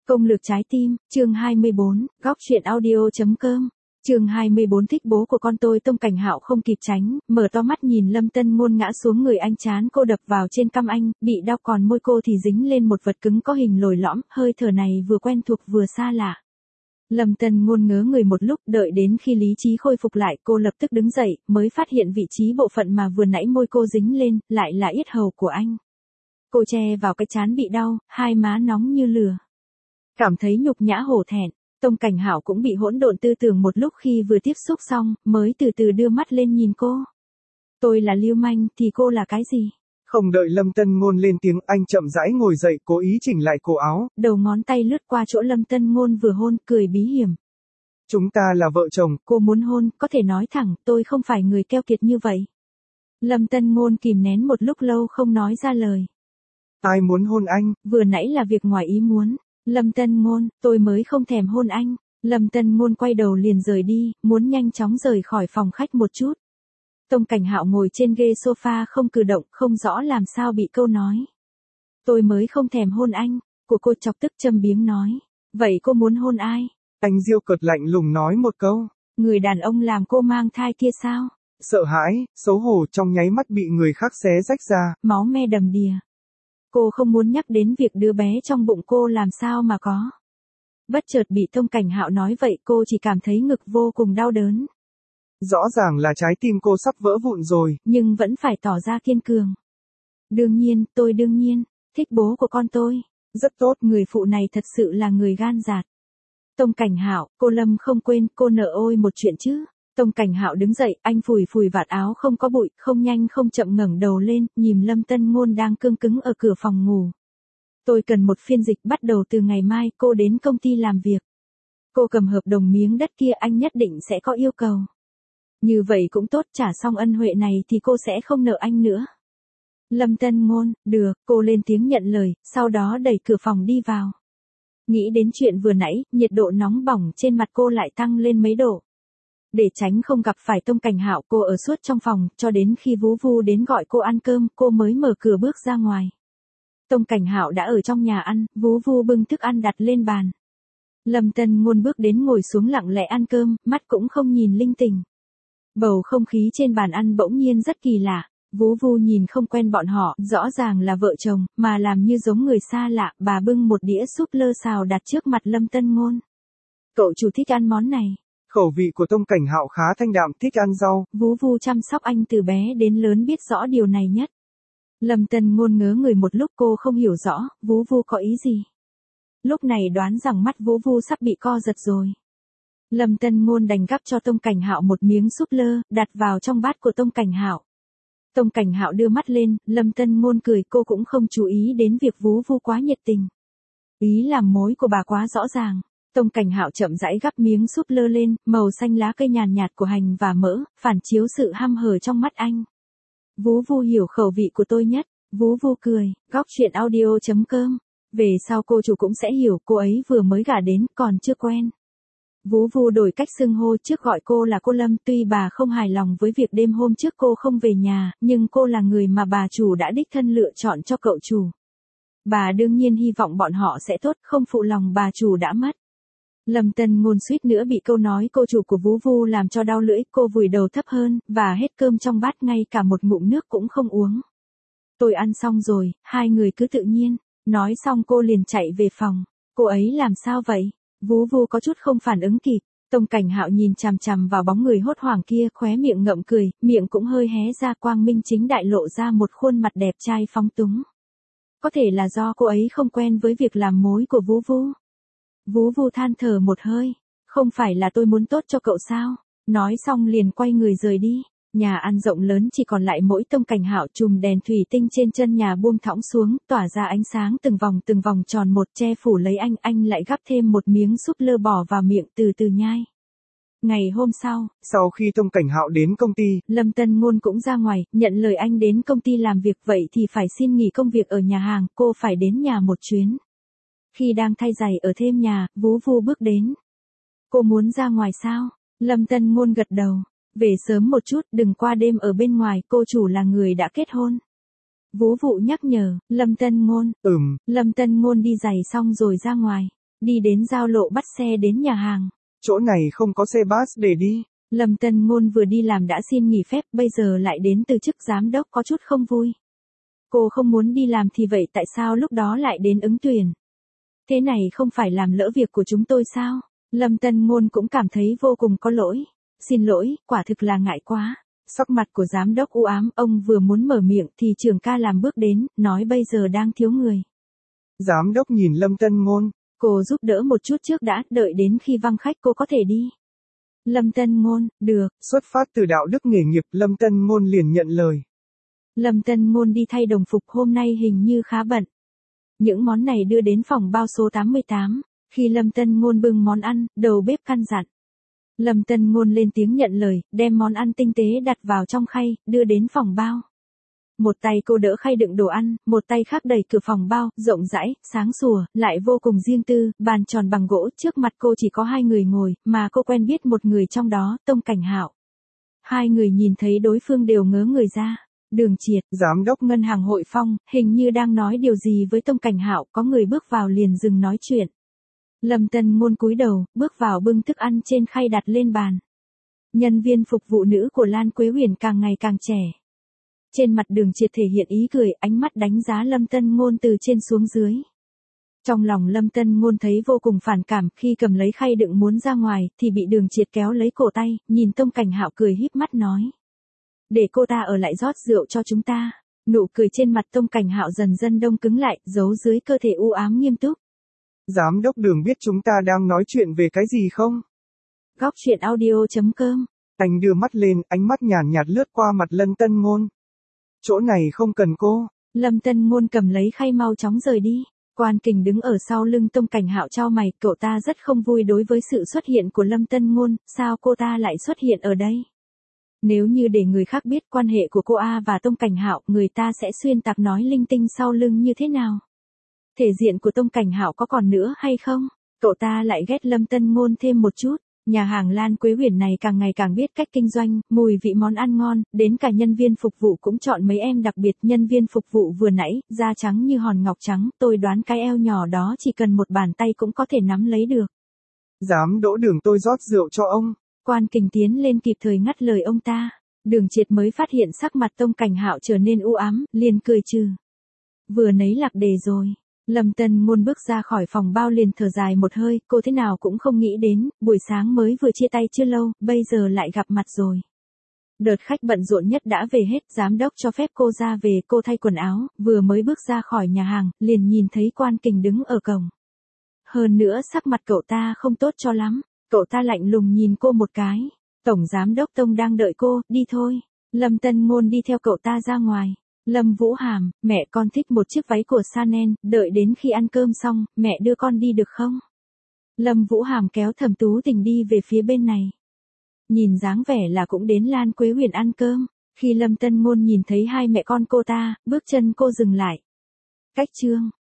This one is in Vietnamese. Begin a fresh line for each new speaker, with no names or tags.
Công lược trái tim, chương 24, góc chuyện audio.com. Chương 24 thích bố của con tôi. Tông Cảnh Hạo không kịp tránh, mở to mắt nhìn Lâm Tân Ngôn ngã xuống người anh, trán cô đập vào trên cằm anh, bị đau, còn môi cô thì dính lên một vật cứng có hình lồi lõm, hơi thở này vừa quen thuộc vừa xa lạ. Lâm Tân Ngôn ngớ người một lúc, đợi đến khi lý trí khôi phục lại, cô lập tức đứng dậy, mới phát hiện vị trí bộ phận mà vừa nãy môi cô dính lên, lại là yết hầu của anh. Cô che vào cái trán bị đau, hai má nóng như lửa. Cảm thấy nhục nhã hổ thẹn, Tông Cảnh Hạo cũng bị hỗn độn tư tưởng một lúc, khi vừa tiếp xúc xong, mới từ từ đưa mắt lên nhìn cô. Tôi là lưu manh, thì cô là cái gì?
Không đợi Lâm Tân Ngôn lên tiếng, anh chậm rãi ngồi dậy, cố ý chỉnh lại cổ áo.
Đầu ngón tay lướt qua chỗ Lâm Tân Ngôn vừa hôn, cười bí hiểm.
Chúng ta là vợ chồng.
Cô muốn hôn, có thể nói thẳng, tôi không phải người keo kiệt như vậy. Lâm Tân Ngôn kìm nén một lúc lâu không nói ra lời.
Ai muốn hôn anh?
Vừa nãy là việc ngoài ý muốn. Lâm Tân Ngôn, tôi mới không thèm hôn anh. Lâm Tân Ngôn quay đầu liền rời đi, muốn nhanh chóng rời khỏi phòng khách một chút. Tông Cảnh Hạo ngồi trên ghế sofa không cử động, không rõ làm sao bị câu nói. Tôi mới không thèm hôn anh, của cô chọc tức châm biếm nói. Vậy cô muốn hôn ai?
Anh diêu cợt lạnh lùng nói một câu.
Người đàn ông làm cô mang thai kia sao?
Sợ hãi, xấu hổ trong nháy mắt bị người khác xé rách ra.
Máu me đầm đìa. Cô không muốn nhắc đến việc đứa bé trong bụng cô làm sao mà có. Bất chợt bị Tông Cảnh Hạo nói vậy, cô chỉ cảm thấy ngực vô cùng đau đớn.
Rõ ràng là trái tim cô sắp vỡ vụn rồi.
Nhưng vẫn phải tỏ ra kiên cường. Đương nhiên, tôi đương nhiên, thích bố của con tôi.
Rất tốt,
người phụ này thật sự là người gan dạt. Tông Cảnh Hạo, cô Lâm không quên, cô nợ ôi một chuyện chứ. Tông Cảnh Hạo đứng dậy, anh phủi phủi vạt áo không có bụi, không nhanh không chậm ngẩng đầu lên, nhìn Lâm Tân Ngôn đang cương cứng ở cửa phòng ngủ. Tôi cần một phiên dịch, bắt đầu từ ngày mai cô đến công ty làm việc. Cô cầm hợp đồng miếng đất kia, anh nhất định sẽ có yêu cầu. Như vậy cũng tốt, trả xong ân huệ này thì cô sẽ không nợ anh nữa. Lâm Tân Ngôn, được, cô lên tiếng nhận lời, sau đó đẩy cửa phòng đi vào. Nghĩ đến chuyện vừa nãy, nhiệt độ nóng bỏng trên mặt cô lại tăng lên mấy độ. Để tránh không gặp phải Tông Cảnh Hạo, cô ở suốt trong phòng, cho đến khi Vú Vu đến gọi cô ăn cơm, cô mới mở cửa bước ra ngoài. Tông Cảnh Hạo đã ở trong nhà ăn, Vú Vu bưng thức ăn đặt lên bàn. Lâm Tân Ngôn bước đến ngồi xuống lặng lẽ ăn cơm, mắt cũng không nhìn linh tinh. Bầu không khí trên bàn ăn bỗng nhiên rất kỳ lạ. Vú Vu nhìn không quen bọn họ, rõ ràng là vợ chồng, mà làm như giống người xa lạ. Bà bưng một đĩa súp lơ xào đặt trước mặt Lâm Tân Ngôn. Cậu chủ thích ăn món này.
Khẩu vị của Tông Cảnh Hạo khá thanh đạm, thích ăn rau.
Vú Vu chăm sóc anh từ bé đến lớn, biết rõ điều này nhất. Lâm Tân Ngôn ngớ người một lúc, cô không hiểu rõ, Vú Vu có ý gì. Lúc này đoán rằng mắt Vú Vu sắp bị co giật rồi. Lâm Tân Ngôn đành gắp cho Tông Cảnh Hạo một miếng súp lơ, đặt vào trong bát của Tông Cảnh Hạo. Tông Cảnh Hạo đưa mắt lên, Lâm Tân Ngôn cười, cô cũng không chú ý đến việc Vú Vu quá nhiệt tình. Ý làm mối của bà quá rõ ràng. Tông Cảnh Hạo chậm rãi gắp miếng súp lơ lên, màu xanh lá cây nhàn nhạt của hành và mỡ, phản chiếu sự hăm hở trong mắt anh. Vú Vu hiểu khẩu vị của tôi nhất. Vú Vu cười, góc chuyện audio.com. Về sau cô chủ cũng sẽ hiểu, cô ấy vừa mới gả đến, còn chưa quen. Vú Vu đổi cách xưng hô, trước gọi cô là cô Lâm, tuy bà không hài lòng với việc đêm hôm trước cô không về nhà, nhưng cô là người mà bà chủ đã đích thân lựa chọn cho cậu chủ. Bà đương nhiên hy vọng bọn họ sẽ tốt, không phụ lòng bà chủ đã mất. Lâm Tân Ngôn suýt nữa bị câu nói cô chủ của Vú Vu làm cho đau lưỡi, cô vùi đầu thấp hơn, và hết cơm trong bát, ngay cả một ngụm nước cũng không uống. Tôi ăn xong rồi, hai người cứ tự nhiên. Nói xong cô liền chạy về phòng. Cô ấy làm sao vậy? Vú Vu có chút không phản ứng kịp. Tông Cảnh Hạo nhìn chằm chằm vào bóng người hốt hoảng kia, khóe miệng ngậm cười, miệng cũng hơi hé ra, quang minh chính đại lộ ra một khuôn mặt đẹp trai phóng túng. Có thể là do cô ấy không quen với việc làm mối của Vú Vu. Vú Vu than thở một hơi. Không phải là tôi muốn tốt cho cậu sao? Nói xong liền quay người rời đi. Nhà ăn rộng lớn chỉ còn lại mỗi Tông Cảnh Hạo, chùm đèn thủy tinh trên chân nhà buông thõng xuống, tỏa ra ánh sáng từng vòng tròn một, che phủ lấy anh lại gắp thêm một miếng súp lơ bỏ vào miệng từ từ nhai. Ngày hôm sau
khi Tông Cảnh Hạo đến công ty,
Lâm Tân Ngôn cũng ra ngoài, nhận lời anh đến công ty làm việc, vậy thì phải xin nghỉ công việc ở nhà hàng, cô phải đến nhà một chuyến. Khi đang thay giày ở thêm nhà, Vú Vu bước đến. Cô muốn ra ngoài sao? Lâm Tân Ngôn gật đầu. Về sớm một chút, đừng qua đêm ở bên ngoài, cô chủ là người đã kết hôn. Vú Vu nhắc nhở, Lâm Tân Ngôn.
Lâm
Tân Ngôn đi giày xong rồi ra ngoài. đi đến giao lộ bắt xe đến nhà hàng.
Chỗ này không có xe bus để đi.
Lâm Tân Ngôn vừa đi làm đã xin nghỉ phép, bây giờ lại đến từ chức giám đốc có chút không vui. Cô không muốn đi làm thì vậy tại sao lúc đó lại đến ứng tuyển? Thế này không phải làm lỡ việc của chúng tôi sao? Lâm Tân Ngôn cũng cảm thấy vô cùng có lỗi. Xin lỗi, quả thực là ngại quá. Sắc mặt của giám đốc u ám, ông vừa muốn mở miệng thì trưởng ca làm bước đến, nói bây giờ đang thiếu người.
Giám đốc nhìn Lâm Tân Ngôn.
Cô giúp đỡ một chút trước đã, đợi đến khi văng khách cô có thể đi. Lâm Tân Ngôn, được.
Xuất phát từ đạo đức nghề nghiệp, Lâm Tân Ngôn liền nhận lời.
Lâm Tân Ngôn đi thay đồng phục, hôm nay hình như khá bận. Những món này đưa đến phòng bao số 88. Khi Lâm Tân Ngôn bưng món ăn, đầu bếp căn dặn. Lâm Tân Ngôn lên tiếng nhận lời, đem món ăn tinh tế đặt vào trong khay, đưa đến phòng bao. Một tay cô đỡ khay đựng đồ ăn, một tay khác đẩy cửa phòng bao, rộng rãi, sáng sủa, lại vô cùng riêng tư, bàn tròn bằng gỗ, trước mặt cô chỉ có 2 người ngồi, mà cô quen biết một người trong đó, Tông Cảnh Hạo. 2 người nhìn thấy đối phương đều ngớ người ra. Đường Triệt,
giám đốc
ngân hàng Hội Phong, hình như đang nói điều gì với Tông Cảnh Hạo, có người bước vào liền dừng nói chuyện. Lâm Tân Ngôn cúi đầu, bước vào bưng thức ăn trên khay đặt lên bàn. Nhân viên phục vụ nữ của Lan Quế Huyền càng ngày càng trẻ. Trên mặt Đường Triệt thể hiện ý cười, ánh mắt đánh giá Lâm Tân Ngôn từ trên xuống dưới. Trong lòng Lâm Tân Ngôn thấy vô cùng phản cảm, khi cầm lấy khay đựng muốn ra ngoài, thì bị Đường Triệt kéo lấy cổ tay, nhìn Tông Cảnh Hạo cười híp mắt nói. Để cô ta ở lại rót rượu cho chúng ta. Nụ cười trên mặt Tông Cảnh Hạo dần dần đông cứng lại, giấu dưới cơ thể u ám nghiêm túc.
Giám đốc Đường biết chúng ta đang nói chuyện về cái gì không?
Góc truyện audio.com.
Anh đưa mắt lên, ánh mắt nhàn nhạt lướt qua mặt Lâm Tân Ngôn. Chỗ này không cần cô.
Lâm Tân Ngôn cầm lấy khay mau chóng rời đi. Quan Kình đứng ở sau lưng Tông Cảnh Hạo chau mày, cậu ta rất không vui đối với sự xuất hiện của Lâm Tân Ngôn, sao cô ta lại xuất hiện ở đây? Nếu như để người khác biết quan hệ của cô A và Tông Cảnh Hạo, người ta sẽ xuyên tạc nói linh tinh sau lưng như thế nào? Thể diện của Tông Cảnh Hạo có còn nữa hay không? Cậu ta lại ghét Lâm Tân Ngôn thêm một chút. Nhà hàng Lan Quế Huyền này càng ngày càng biết cách kinh doanh, mùi vị món ăn ngon, đến cả nhân viên phục vụ cũng chọn mấy em đặc biệt. Nhân viên phục vụ vừa nãy, da trắng như hòn ngọc trắng, tôi đoán cái eo nhỏ đó chỉ cần một bàn tay cũng có thể nắm lấy được.
Dám đỗ Đường, tôi rót rượu cho ông.
Quan Kình tiến lên kịp thời ngắt lời ông ta. Đường Triệt mới phát hiện sắc mặt Tông Cảnh Hạo trở nên u ám, liền cười trừ. Vừa nấy lạc đề rồi. Lâm Tân Ngôn bước ra khỏi phòng bao liền thở dài một hơi, cô thế nào cũng không nghĩ đến, buổi sáng mới vừa chia tay chưa lâu, bây giờ lại gặp mặt rồi. Đợt khách bận rộn nhất đã về hết, giám đốc cho phép cô ra về, cô thay quần áo, vừa mới bước ra khỏi nhà hàng, liền nhìn thấy Quan Kình đứng ở cổng. Hơn nữa sắc mặt cậu ta không tốt cho lắm, cậu ta lạnh lùng nhìn cô một cái. Tổng giám đốc Tông đang đợi cô, đi thôi. Lâm Tân Ngôn đi theo cậu ta ra ngoài. Lâm Vũ Hàm, mẹ con thích một chiếc váy của Chanel, đợi đến khi ăn cơm xong, mẹ đưa con đi được không? Lâm Vũ Hàm kéo Thẩm Tú Tình đi về phía bên này. Nhìn dáng vẻ là cũng đến Lan Quế Huyền ăn cơm. Khi Lâm Tân Ngôn nhìn thấy hai mẹ con cô ta, bước chân cô dừng lại. Cách chương